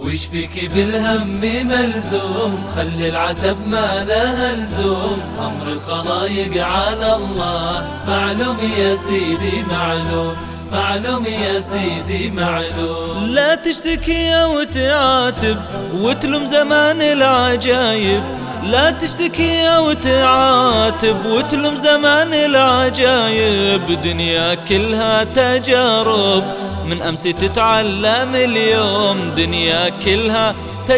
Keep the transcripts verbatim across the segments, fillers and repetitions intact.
وش فيك بالهم ملزوم، خلي العتب ما لها لزوم، أمر الخلايق على الله معلوم يا سيدي معلوم، معلوم يا سيدي معلوم. لا تشتكي وتعاتب وتلوم زمان العجايب، لا تشتكي وتعاتب وتلوم زمان العجايب، دنيا كلها تجارب من أمس تتعلم اليوم، دنيا كلها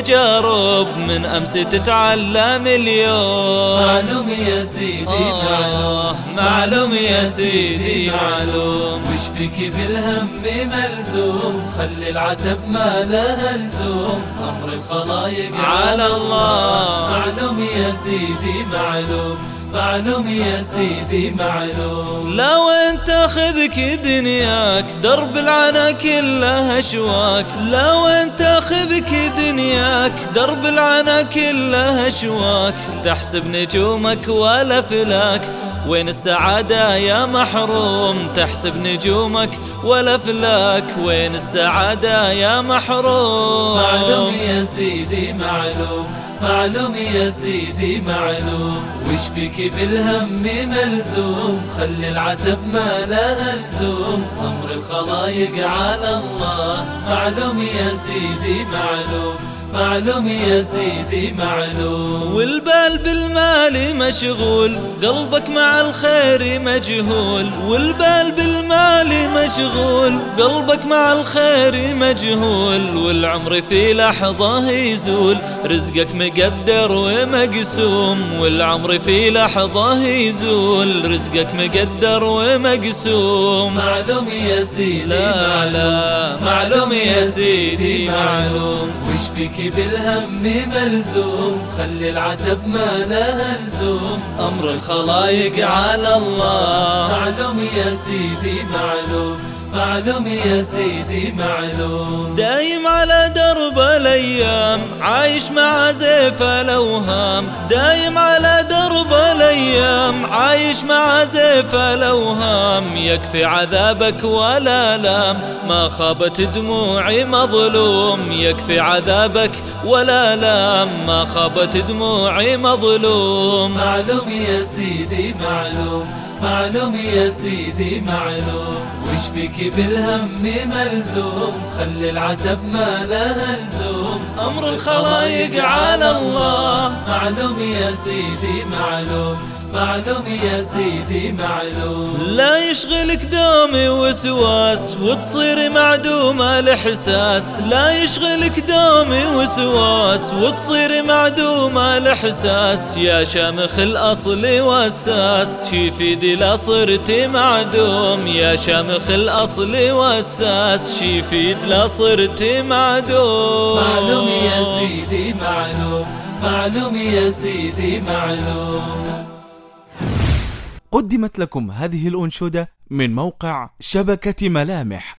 تجارب من أمس تتعلم اليوم. معلوم يا سيدي معلوم، معلوم يا سيدي معلوم. وش فيك بالهم ملزوم، خلي العتب ما لها لزوم، أمر الخلايق على الله معلوم يا سيدي معلوم، معلوم يا سيدي معلوم. لا وين تاخذك دنياك درب العنا كله اشواك، لا وين تاخذك دنياك درب العنا كله اشواك، تحسب نجومك ولا فلاك وين السعادة يا محروم، تحسب نجومك ولا فلاك وين السعادة يا محروم. معلوم يا سيدي معلوم، معلوم يا سيدي معلوم. وش فيك بالهم ملزوم، خلي العتب ما لها لزوم، أمر الخلايق على الله معلوم يا سيدي معلوم، معلوم يا سيدي معلوم. والبال بالمال مشغول قلبك مع الخير مجهول، والبال بالمال مشغول قلبك مع الخير مجهول، والعمر في لحظة يزول رزقك مقدر ومقسوم، والعمر في لحظة يزول رزقك مقدر ومقسوم. معلوم يا سيدي لا لا معلوم يا سيدي معلوم. وش فيك بالهم ملزوم، خلي العتب ما لها لزوم، أمر الخلايق على الله معلوم يا سيدي معلوم، معلوم يا سيدي معلوم. دايم على درب الأيام عايش مع زيف الأوهام، دايم على درب الأيام عايش مع زيف الأوهام، يكفي عذابك ولا لام ما خابت دموعي مظلوم، يكفي عذابك ولا لام ما خابت دموعي مظلوم. معلوم يا سيدي معلوم، معلوم يا سيدي معلوم. وش فيك بالهم ملزوم، خلي العتب ما لها لزوم، أمر الخلايق على الله معلوم يا سيدي معلوم، معلوم يا سيدي معلوم. لا يشغلك دومي وسواس وتصير معدومة الإحساس، لا يشغلك دومي وسواس وتصير معدومة الإحساس، يا شامخ الأصل والساس شي في دي لا صرت معدوم، يا شامخ الأصل والساس شي في دي لا صرت معدوم. معلوم يا سيدي معلوم، معلوم يا سيدي معلوم. قدمت لكم هذه الأنشودة من موقع شبكة ملامح.